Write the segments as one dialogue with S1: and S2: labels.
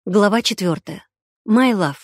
S1: Глава 4. My love.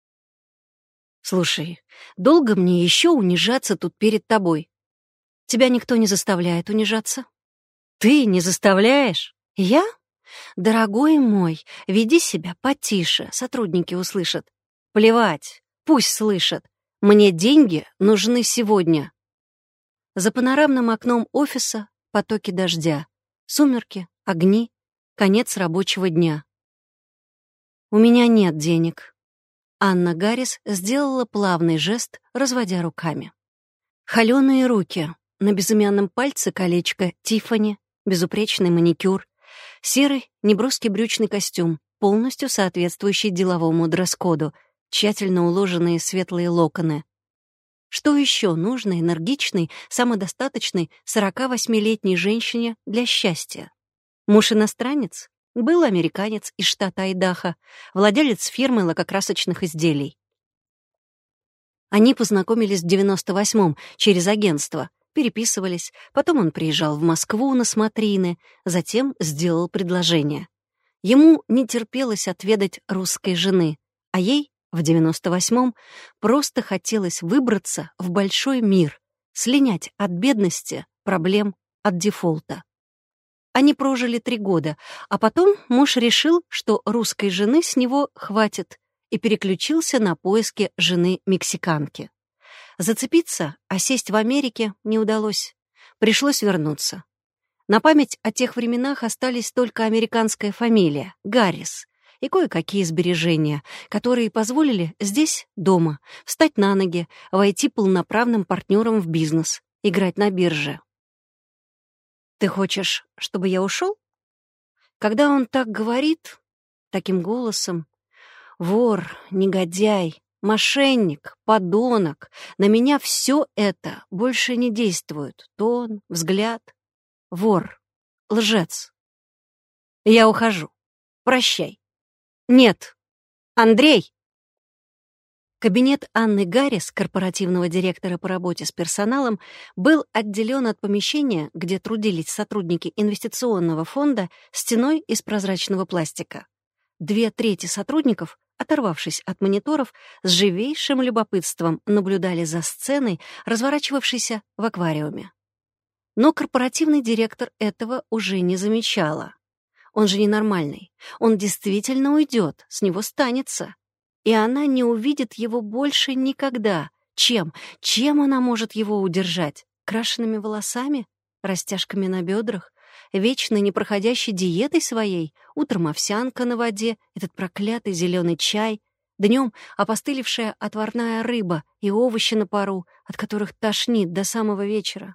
S1: Слушай, долго мне еще унижаться тут перед тобой? Тебя никто не заставляет унижаться. Ты не заставляешь? Я? Дорогой мой, веди себя потише, сотрудники услышат. Плевать, пусть слышат. Мне деньги нужны сегодня. За панорамным окном офиса потоки дождя, сумерки, огни, конец рабочего дня. «У меня нет денег». Анна Гаррис сделала плавный жест, разводя руками. Холёные руки, на безымянном пальце колечко Тиффани, безупречный маникюр, серый неброский брючный костюм, полностью соответствующий деловому дресс-коду, тщательно уложенные светлые локоны. Что еще нужно энергичной, самодостаточной 48-летней женщине для счастья? Муж-иностранец? Был американец из штата Айдахо, владелец фирмы лакокрасочных изделий. Они познакомились в 98-м через агентство, переписывались, потом он приезжал в Москву на смотрины, затем сделал предложение. Ему не терпелось отведать русской жены, а ей в 98-м просто хотелось выбраться в большой мир, слинять от бедности, проблем, от дефолта. Они прожили 3 года, а потом муж решил, что русской жены с него хватит, и переключился на поиски жены-мексиканки. Зацепиться, а сесть в Америке не удалось. Пришлось вернуться. На память о тех временах остались только американская фамилия — Гаррис, и кое-какие сбережения, которые позволили здесь, дома, встать на ноги, войти полноправным партнером в бизнес, играть на бирже. «Ты хочешь, чтобы я ушел?» Когда он так говорит, таким голосом, вор, негодяй, мошенник, подонок, на меня все это больше не действует. Тон, взгляд. Вор, лжец. Я ухожу. Прощай. Нет. Андрей! Кабинет Анны Гаррис, корпоративного директора по работе с персоналом, был отделен от помещения, где трудились сотрудники инвестиционного фонда, стеной из прозрачного пластика. 2/3 сотрудников, оторвавшись от мониторов, с живейшим любопытством наблюдали за сценой, разворачивавшейся в аквариуме. Но корпоративный директор этого уже не замечала. Он же ненормальный. Он действительно уйдет, с него станется. И она не увидит его больше никогда. Чем она может его удержать? Крашенными волосами? Растяжками на бедрах? Вечно непроходящей диетой своей? Утром овсянка на воде, этот проклятый зеленый чай, днем опостылевшая отварная рыба и овощи на пару, от которых тошнит до самого вечера.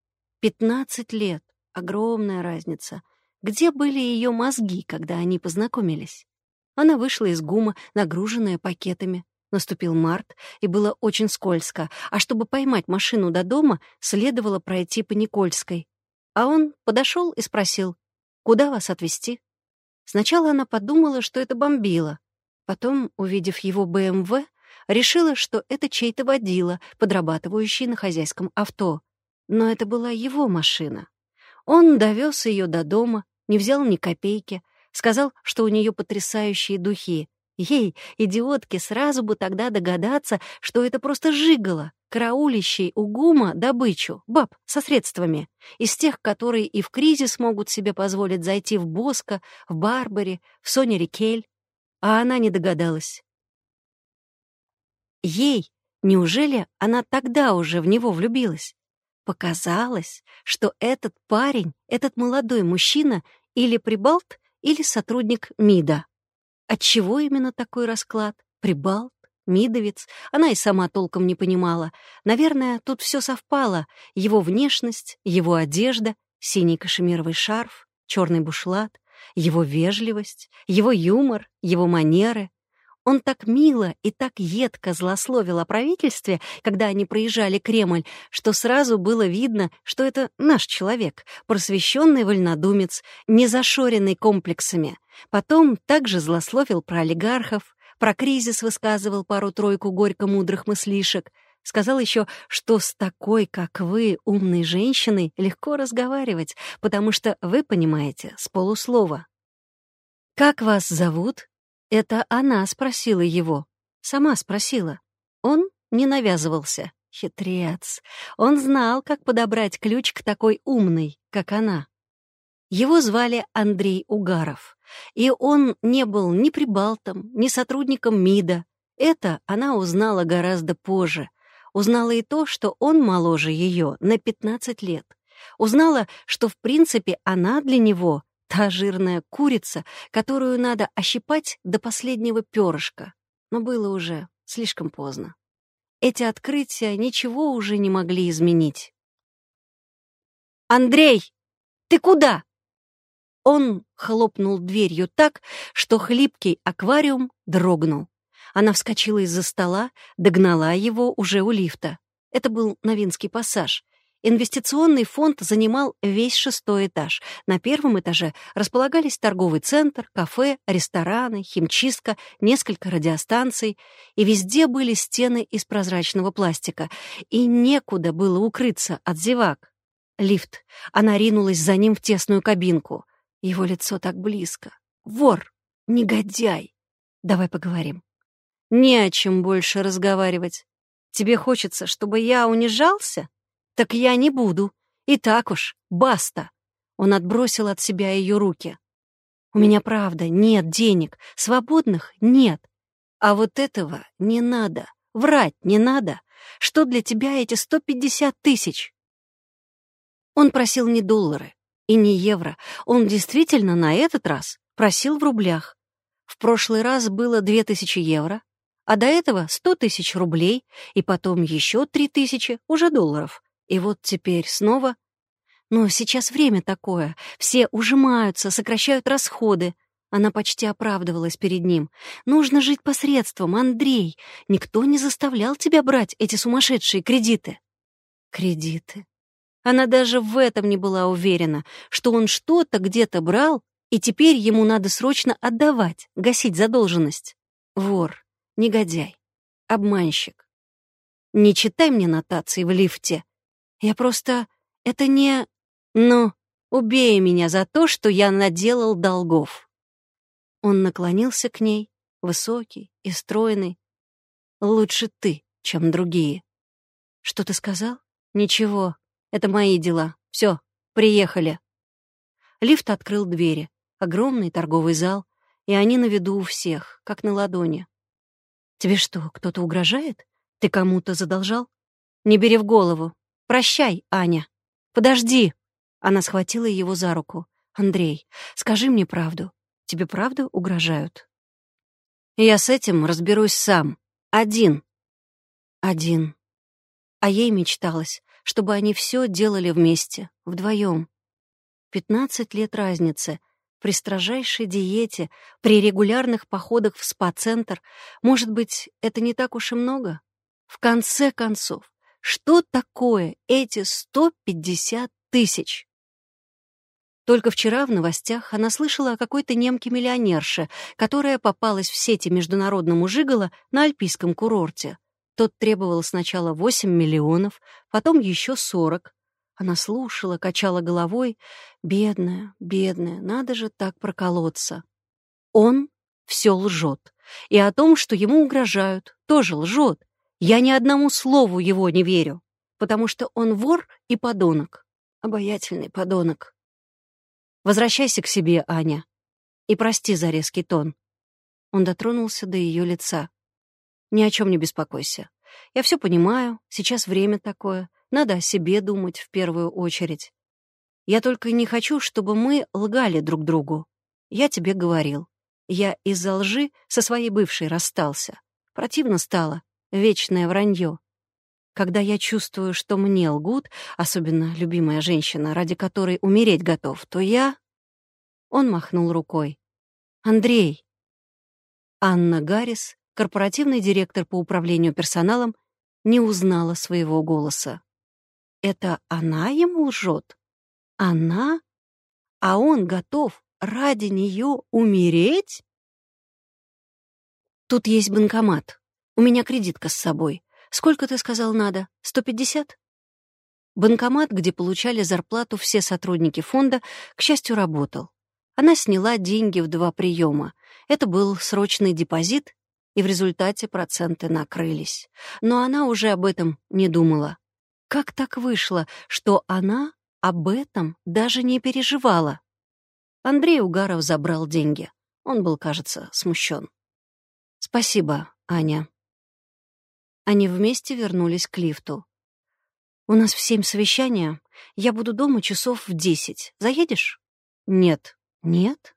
S1: 15 лет. Огромная разница. Где были ее мозги, когда они познакомились? Она вышла из ГУМа, нагруженная пакетами. Наступил март, и было очень скользко, а чтобы поймать машину до дома, следовало пройти по Никольской. А он подошел и спросил: «Куда вас отвезти?» Сначала она подумала, что это бомбило. Потом, увидев его БМВ, решила, что это чей-то водила, подрабатывающий на хозяйском авто. Но это была его машина. Он довез ее до дома, не взял ни копейки, сказал, что у нее потрясающие духи. Ей, идиотке, сразу бы тогда догадаться, что это просто жиголо, караулищий у ГУМа добычу, баб со средствами, из тех, которые и в кризис могут себе позволить зайти в Боско, в Барбари, в Соня Рикель. А она не догадалась. Ей, неужели она тогда уже в него влюбилась? Показалось, что этот парень, этот молодой мужчина или прибалт, или сотрудник МИДа. Отчего именно такой расклад? Прибалт? Мидовец? Она и сама толком не понимала. Наверное, тут все совпало. Его внешность, его одежда, синий кашемировый шарф, черный бушлат, его вежливость, его юмор, его манеры. Он так мило и так едко злословил о правительстве, когда они проезжали Кремль, что сразу было видно, что это наш человек, просвещенный вольнодумец, не зашоренный комплексами. Потом также злословил про олигархов, про кризис высказывал пару-тройку горько-мудрых мыслишек. Сказал еще, что с такой, как вы, умной женщиной, легко разговаривать, потому что вы понимаете с полуслова. «Как вас зовут?» Это она спросила его. Сама спросила. Он не навязывался. Хитрец. Он знал, как подобрать ключ к такой умной, как она. Его звали Андрей Угаров, и он не был ни прибалтом, ни сотрудником МИДа. Это она узнала гораздо позже. Узнала и то, что он моложе ее на 15 лет. Узнала, что в принципе она для него та жирная курица, которую надо ощипать до последнего перышка. Но было уже слишком поздно. Эти открытия ничего уже не могли изменить. «Андрей, ты куда?» Он хлопнул дверью так, что хлипкий аквариум дрогнул. Она вскочила из-за стола, догнала его уже у лифта. Это был Новинский пассаж. Инвестиционный фонд занимал весь 6-й этаж. На 1-м этаже располагались торговый центр, кафе, рестораны, химчистка, несколько радиостанций. И везде были стены из прозрачного пластика. И некуда было укрыться от зевак. Лифт. Она ринулась за ним в тесную кабинку. Его лицо так близко. Вор! Негодяй! Давай поговорим. Не о чем больше разговаривать. Тебе хочется, чтобы я унижался? Так я не буду. И так уж, баста. Он отбросил от себя ее руки. У меня правда нет денег, свободных нет. А вот этого не надо, врать не надо. Что для тебя эти 150 тысяч? Он просил не доллары и не евро. Он действительно на этот раз просил в рублях. В прошлый раз было 2000 евро, а до этого 100 тысяч рублей, и потом еще 3000 уже долларов. И вот теперь снова... Но сейчас время такое. Все ужимаются, сокращают расходы. Она почти оправдывалась перед ним. Нужно жить посредством, Андрей. Никто не заставлял тебя брать эти сумасшедшие кредиты. Кредиты. Она даже в этом не была уверена, что он что-то где-то брал, и теперь ему надо срочно отдавать, гасить задолженность. Вор, негодяй, обманщик. Не читай мне нотации в лифте. Я просто... Это не... Ну, убей меня за то, что я наделал долгов. Он наклонился к ней, высокий и стройный. Лучше ты, чем другие. Что ты сказал? Ничего, это мои дела. Все, приехали. Лифт открыл двери. Огромный торговый зал, и они на виду у всех, как на ладони. Тебе что, кто-то угрожает? Ты кому-то задолжал? Не бери в голову. Прощай, Аня. Подожди. Она схватила его за руку. Андрей, скажи мне правду. Тебе правда угрожают? Я с этим разберусь сам. Один. Один. А ей мечталось, чтобы они все делали вместе, вдвоем. 15 лет разницы. При строжайшей диете, при регулярных походах в спа-центр. Может быть, это не так уж и много? В конце концов, что такое эти 150 тысяч? Только вчера в новостях она слышала о какой-то немке-миллионерше, которая попалась в сети международному жиголо на альпийском курорте. Тот требовал сначала 8 миллионов, потом еще 40. Она слушала, качала головой. Бедная, бедная, надо же так проколоться. Он все лжет. И о том, что ему угрожают, тоже лжет. Я ни одному слову его не верю, потому что он вор и подонок. Обаятельный подонок. Возвращайся к себе, Аня, и прости за резкий тон. Он дотронулся до ее лица. Ни о чем не беспокойся. Я все понимаю, сейчас время такое. Надо о себе думать в первую очередь. Я только не хочу, чтобы мы лгали друг другу. Я тебе говорил. Я из-за лжи со своей бывшей расстался. Противно стало. Вечное вранье. Когда я чувствую, что мне лгут, особенно любимая женщина, ради которой умереть готов, то я... Он махнул рукой. Андрей. Анна Гаррис, корпоративный директор по управлению персоналом, не узнала своего голоса. Это она ему лжет? Она? А он готов ради нее умереть? Тут есть банкомат. У меня кредитка с собой. Сколько, ты сказал, надо? 150? Банкомат, где получали зарплату все сотрудники фонда, к счастью, работал. Она сняла деньги в 2 приема. Это был срочный депозит, и в результате проценты накрылись. Но она уже об этом не думала. Как так вышло, что она об этом даже не переживала? Андрей Угаров забрал деньги. Он был, кажется, смущен. «Спасибо, Аня». Они вместе вернулись к лифту. «У нас в 7 совещание. Я буду дома часов в 10. Заедешь?» «Нет». «Нет?»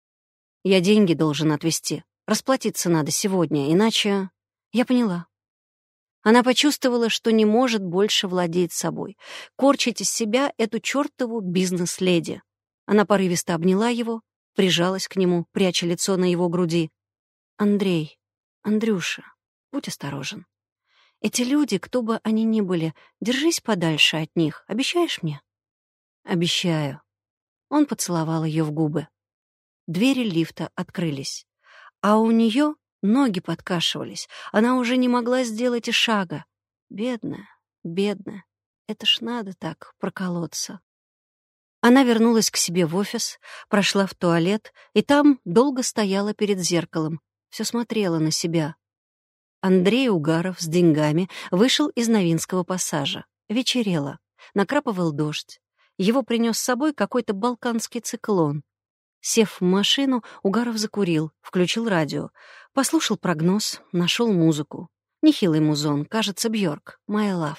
S1: «Я деньги должен отвезти. Расплатиться надо сегодня, иначе...» «Я поняла». Она почувствовала, что не может больше владеть собой, корчить из себя эту чертову бизнес-леди. Она порывисто обняла его, прижалась к нему, пряча лицо на его груди. «Андрей, Андрюша, будь осторожен. Эти люди, кто бы они ни были, держись подальше от них. Обещаешь мне?» «Обещаю». Он поцеловал ее в губы. Двери лифта открылись, а у нее ноги подкашивались. Она уже не могла сделать и шага. Бедная, бедная. Это ж надо так проколоться. Она вернулась к себе в офис, прошла в туалет, и там долго стояла перед зеркалом, все смотрела на себя. Андрей Угаров с деньгами вышел из Новинского пассажа. Вечерело, накрапывал дождь. Его принес с собой какой-то балканский циклон. Сев в машину, Угаров закурил, включил радио, послушал прогноз, нашел музыку. Нехилый музон, кажется, Бьорк, «My Love».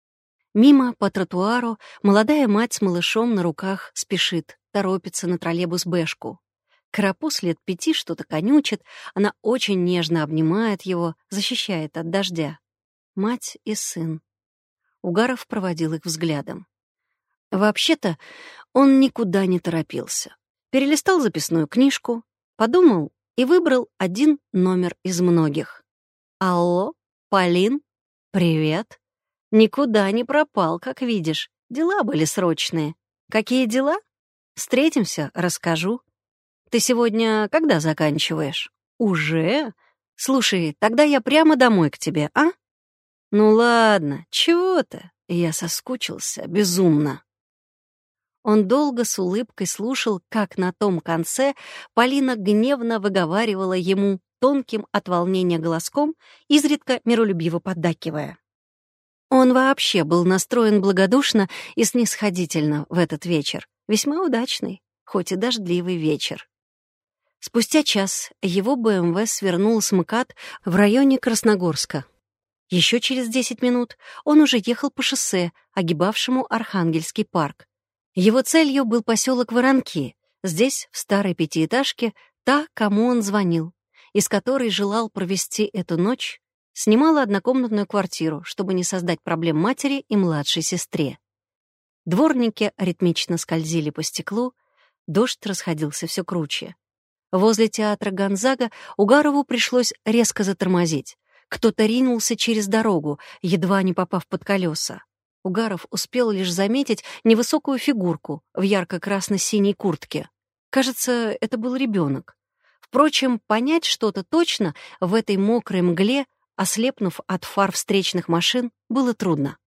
S1: Мимо по тротуару молодая мать с малышом на руках спешит, торопится на троллейбус-бэшку. Карапуз лет 5 что-то конючит, она очень нежно обнимает его, защищает от дождя. Мать и сын. Угаров проводил их взглядом. Вообще-то он никуда не торопился. Перелистал записную книжку, подумал и выбрал один номер из многих. «Алло, Полин, привет. Никуда не пропал, как видишь. Дела были срочные. Какие дела? Встретимся, расскажу. Ты сегодня когда заканчиваешь? Уже? Слушай, тогда я прямо домой к тебе, а? Ну ладно, чего ты? Я соскучился безумно». Он долго с улыбкой слушал, как на том конце Полина гневно выговаривала ему тонким от волнения голоском, изредка миролюбиво поддакивая. Он вообще был настроен благодушно и снисходительно в этот вечер. Весьма удачный, хоть и дождливый вечер. Спустя час его БМВ свернул с МКАД в районе Красногорска. Еще через 10 минут он уже ехал по шоссе, огибавшему Архангельский парк. Его целью был поселок Воронки. Здесь, в старой пятиэтажке, та, кому он звонил, из которой желал провести эту ночь, снимала однокомнатную квартиру, чтобы не создать проблем матери и младшей сестре. Дворники ритмично скользили по стеклу, дождь расходился все круче. Возле театра Гонзага Угарову пришлось резко затормозить. Кто-то ринулся через дорогу, едва не попав под колеса. Угаров успел лишь заметить невысокую фигурку в ярко-красно-синей куртке. Кажется, это был ребенок. Впрочем, понять что-то точно в этой мокрой мгле, ослепнув от фар встречных машин, было трудно.